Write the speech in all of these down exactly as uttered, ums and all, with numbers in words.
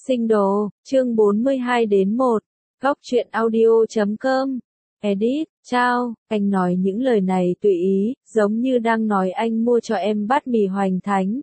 Sinh đồ, chương bốn mươi hai đến một, góc truyện audio chấm com, edit, chao, anh nói những lời này tùy ý, giống như đang nói anh mua cho em bát mì hoành thánh.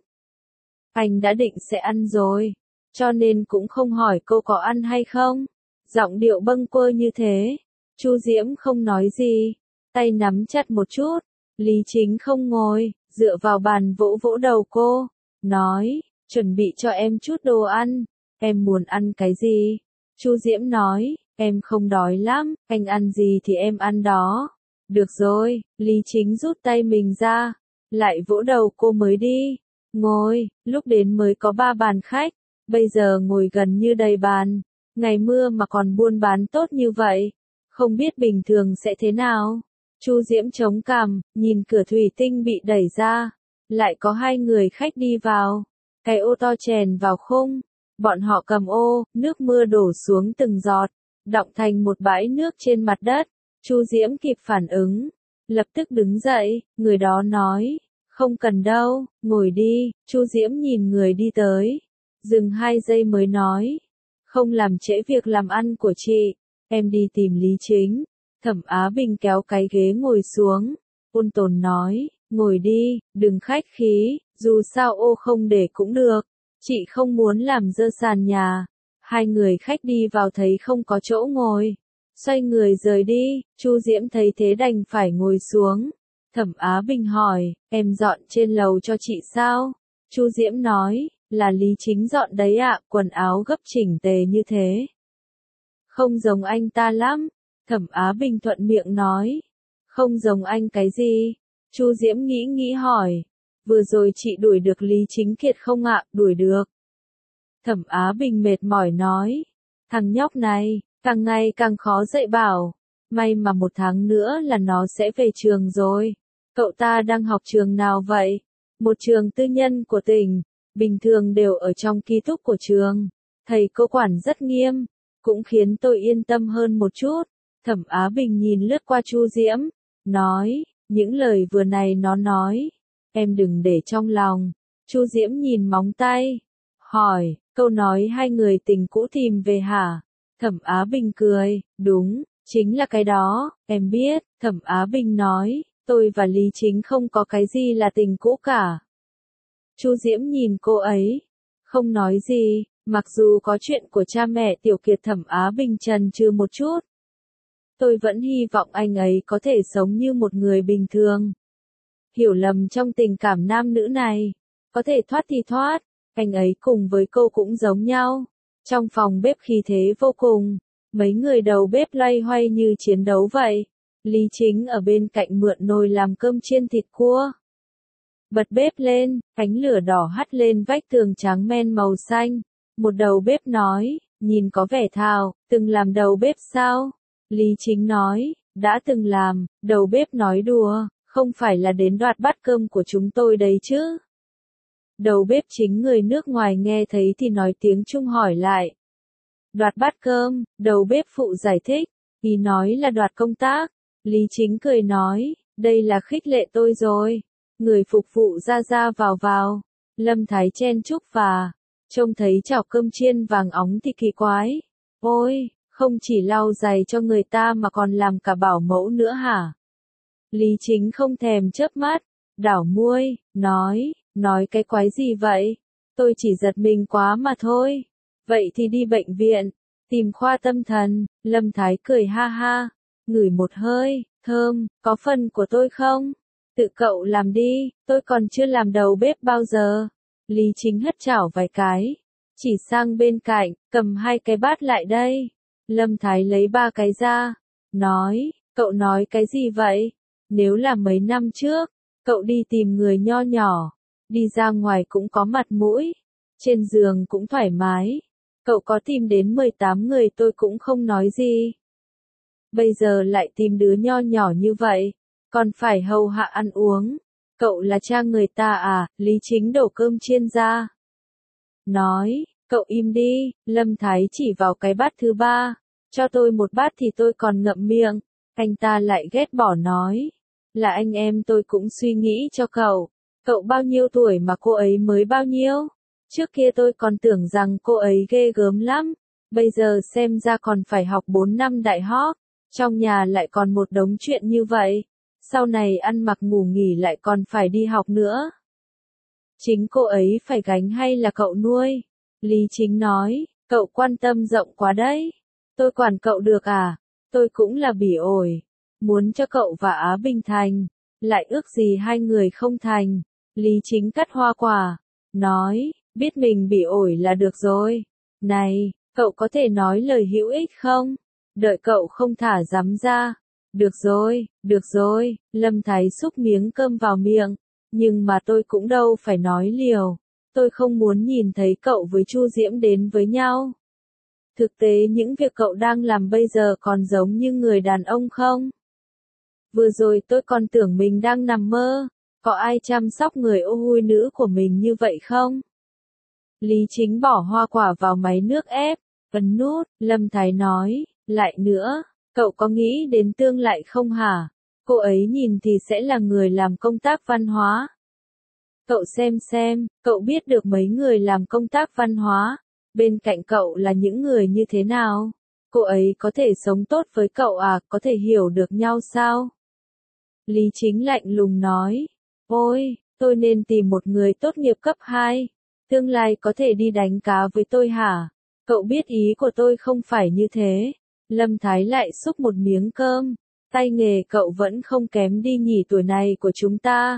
Anh đã định sẽ ăn rồi, cho nên cũng không hỏi cô có ăn hay không. Giọng điệu bâng quơ như thế, Chu Diễm không nói gì, tay nắm chặt một chút, Lý Chính không ngồi, dựa vào bàn vỗ vỗ đầu cô, nói, chuẩn bị cho em chút đồ ăn. Em muốn ăn cái gì? Chu Diễm nói, em không đói lắm, anh ăn gì thì em ăn đó. Được rồi, Lý Chính rút tay mình ra, lại vỗ đầu cô mới đi. Ngồi, lúc đến mới có ba bàn khách, bây giờ ngồi gần như đầy bàn. Ngày mưa mà còn buôn bán tốt như vậy, không biết bình thường sẽ thế nào. Chu Diễm chống cằm, nhìn cửa thủy tinh bị đẩy ra, lại có hai người khách đi vào. Cái ô to chèn vào khung. Bọn họ cầm ô, nước mưa đổ xuống từng giọt, đọng thành một bãi nước trên mặt đất. Chu Diễm kịp phản ứng, lập tức đứng dậy, người đó nói, không cần đâu, ngồi đi. Chu Diễm nhìn người đi tới, dừng hai giây mới nói, không làm trễ việc làm ăn của chị, em đi tìm Lý Chính. Thẩm Á Bình kéo cái ghế ngồi xuống, ôn tồn nói, ngồi đi, đừng khách khí, dù sao ô không để cũng được. Chị không muốn làm dơ sàn nhà. Hai người khách đi vào thấy không có chỗ ngồi, xoay người rời đi. Chu Diễm thấy thế đành phải ngồi xuống. Thẩm Á Bình hỏi, em dọn trên lầu cho chị sao? Chu Diễm nói, là Lý Chính dọn đấy ạ, quần áo gấp chỉnh tề như thế. Không giống anh ta lắm. Thẩm Á Bình thuận miệng nói, không giống anh cái gì? Chu Diễm nghĩ nghĩ hỏi. Vừa rồi chị đuổi được Lý Chính Kiệt không ạ? Đuổi được. Thẩm Á Bình mệt mỏi nói, thằng nhóc này, càng ngày càng khó dạy bảo, may mà một tháng nữa là nó sẽ về trường rồi. Cậu ta đang học trường nào vậy? Một trường tư nhân của tỉnh, bình thường đều ở trong ký túc của trường, thầy cô quản rất nghiêm, cũng khiến tôi yên tâm hơn một chút. Thẩm Á Bình nhìn lướt qua Chu Diễm, nói, những lời vừa này nó nói, em đừng để trong lòng. Chu Diễm nhìn móng tay, hỏi, câu nói hai người tình cũ tìm về hả? Thẩm Á Bình cười, đúng, chính là cái đó, em biết. Thẩm Á Bình nói, tôi và Lý Chính không có cái gì là tình cũ cả. Chu Diễm nhìn cô ấy, không nói gì, mặc dù có chuyện của cha mẹ Tiểu Kiệt. Thẩm Á Bình chần chừ một chút. Tôi vẫn hy vọng anh ấy có thể sống như một người bình thường. Hiểu lầm trong tình cảm nam nữ này, có thể thoát thì thoát, anh ấy cùng với cô cũng giống nhau. Trong phòng bếp khí thế vô cùng, mấy người đầu bếp loay hoay như chiến đấu vậy. Lý Chính ở bên cạnh mượn nồi làm cơm chiên thịt cua. Bật bếp lên, ánh lửa đỏ hắt lên vách tường trắng men màu xanh. Một đầu bếp nói, nhìn có vẻ thạo, từng làm đầu bếp sao? Lý Chính nói, đã từng làm. Đầu bếp nói đùa, không phải là đến đoạt bát cơm của chúng tôi đấy chứ? Đầu bếp chính người nước ngoài nghe thấy thì nói tiếng Trung hỏi lại. Đoạt bát cơm, đầu bếp phụ giải thích, ý nói là đoạt công tác. Lý Chính cười nói, đây là khích lệ tôi rồi. Người phục vụ ra ra vào vào. Lâm Thái chen chúc và trông thấy chảo cơm chiên vàng óng thì kỳ quái. Ôi, không chỉ lau giày cho người ta mà còn làm cả bảo mẫu nữa hả? Lý Chính không thèm chớp mắt, đảo muôi, nói, nói cái quái gì vậy? Tôi chỉ giật mình quá mà thôi. Vậy thì đi bệnh viện, tìm khoa tâm thần. Lâm Thái cười ha ha, ngửi một hơi, thơm, có phần của tôi không? Tự cậu làm đi, tôi còn chưa làm đầu bếp bao giờ. Lý Chính hất chảo vài cái, chỉ sang bên cạnh, cầm hai cái bát lại đây. Lâm Thái lấy ba cái ra, nói, cậu nói cái gì vậy? Nếu là mấy năm trước, cậu đi tìm người nho nhỏ, đi ra ngoài cũng có mặt mũi, trên giường cũng thoải mái. Cậu có tìm đến mười tám người tôi cũng không nói gì. Bây giờ lại tìm đứa nho nhỏ như vậy, còn phải hầu hạ ăn uống. Cậu là cha người ta à? Lý Chính đổ cơm chiên ra. Nói, cậu im đi. Lâm Thái chỉ vào cái bát thứ ba, cho tôi một bát thì tôi còn ngậm miệng. Anh ta lại ghét bỏ nói, là anh em tôi cũng suy nghĩ cho cậu. Cậu bao nhiêu tuổi mà cô ấy mới bao nhiêu? Trước kia tôi còn tưởng rằng cô ấy ghê gớm lắm, bây giờ xem ra còn phải học bốn năm đại học, trong nhà lại còn một đống chuyện như vậy, sau này ăn mặc ngủ nghỉ lại còn phải đi học nữa. Chính cô ấy phải gánh hay là cậu nuôi? Lý Chính nói, cậu quan tâm rộng quá đấy. Tôi quản cậu được à? Tôi cũng là bỉ ổi. Muốn cho cậu và Á Bình thành. Lại ước gì hai người không thành. Lý Chính cắt hoa quả. Nói, biết mình bỉ ổi là được rồi. Này, cậu có thể nói lời hữu ích không? Đợi cậu không thả dám ra. Được rồi, được rồi. Lâm Thái xúc miếng cơm vào miệng. Nhưng mà tôi cũng đâu phải nói liều. Tôi không muốn nhìn thấy cậu với Chu Diễm đến với nhau. Thực tế những việc cậu đang làm bây giờ còn giống như người đàn ông không? Vừa rồi tôi còn tưởng mình đang nằm mơ. Có ai chăm sóc người ô hôi nữ của mình như vậy không? Lý Chính bỏ hoa quả vào máy nước ép, ấn nút, Lâm Thái nói, lại nữa, cậu có nghĩ đến tương lại không hả? Cô ấy nhìn thì sẽ là người làm công tác văn hóa. Cậu xem xem, cậu biết được mấy người làm công tác văn hóa, bên cạnh cậu là những người như thế nào? Cô ấy có thể sống tốt với cậu à, có thể hiểu được nhau sao? Lý Chính lạnh lùng nói, ôi, tôi nên tìm một người tốt nghiệp cấp hai, tương lai có thể đi đánh cá với tôi hả? Cậu biết ý của tôi không phải như thế. Lâm Thái lại xúc một miếng cơm, tay nghề cậu vẫn không kém đi nhỉ, tuổi này của chúng ta.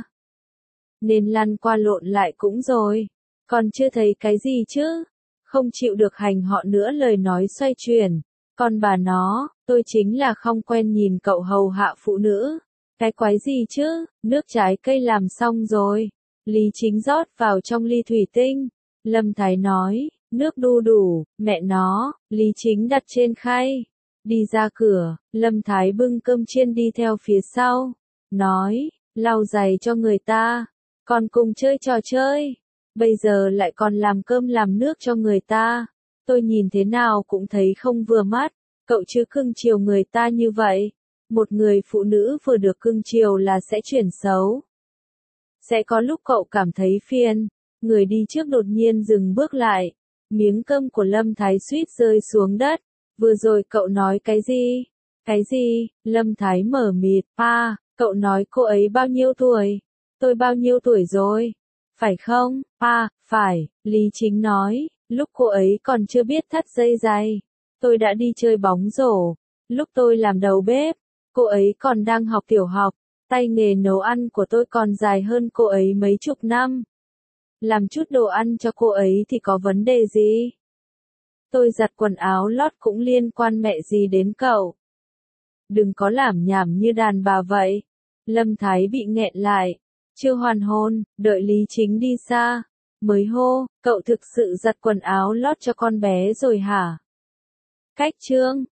Nên lăn qua lộn lại cũng rồi, còn chưa thấy cái gì chứ, không chịu được hành họ nữa. Lời nói xoay chuyển, còn bà nó, tôi chính là không quen nhìn cậu hầu hạ phụ nữ, cái quái gì chứ, nước trái cây làm xong rồi, Lý Chính rót vào trong ly thủy tinh, Lâm Thái nói, nước đu đủ, mẹ nó, Lý Chính đặt trên khay, đi ra cửa, Lâm Thái bưng cơm chiên đi theo phía sau, nói, lau giày cho người ta. Còn cùng chơi trò chơi, bây giờ lại còn làm cơm làm nước cho người ta, tôi nhìn thế nào cũng thấy không vừa mắt, cậu chứ cưng chiều người ta như vậy, một người phụ nữ vừa được cưng chiều là sẽ chuyển xấu. Sẽ có lúc cậu cảm thấy phiền, người đi trước đột nhiên dừng bước lại, miếng cơm của Lâm Thái suýt rơi xuống đất, vừa rồi cậu nói cái gì? Cái gì? Lâm Thái mở mịt, pa, cậu nói cô ấy bao nhiêu tuổi? Tôi bao nhiêu tuổi rồi? Phải không? À, phải, Lý Chính nói, lúc cô ấy còn chưa biết thắt dây giày. Tôi đã đi chơi bóng rổ. Lúc tôi làm đầu bếp, cô ấy còn đang học tiểu học. Tay nghề nấu ăn của tôi còn dài hơn cô ấy mấy chục năm. Làm chút đồ ăn cho cô ấy thì có vấn đề gì? Tôi giặt quần áo lót cũng liên quan mẹ gì đến cậu? Đừng có lảm nhảm như đàn bà vậy. Lâm Thái bị nghẹn lại. Chưa hoàn hồn, đợi Lý Chính đi xa, mới hô, cậu thực sự giặt quần áo lót cho con bé rồi hả? Cách chương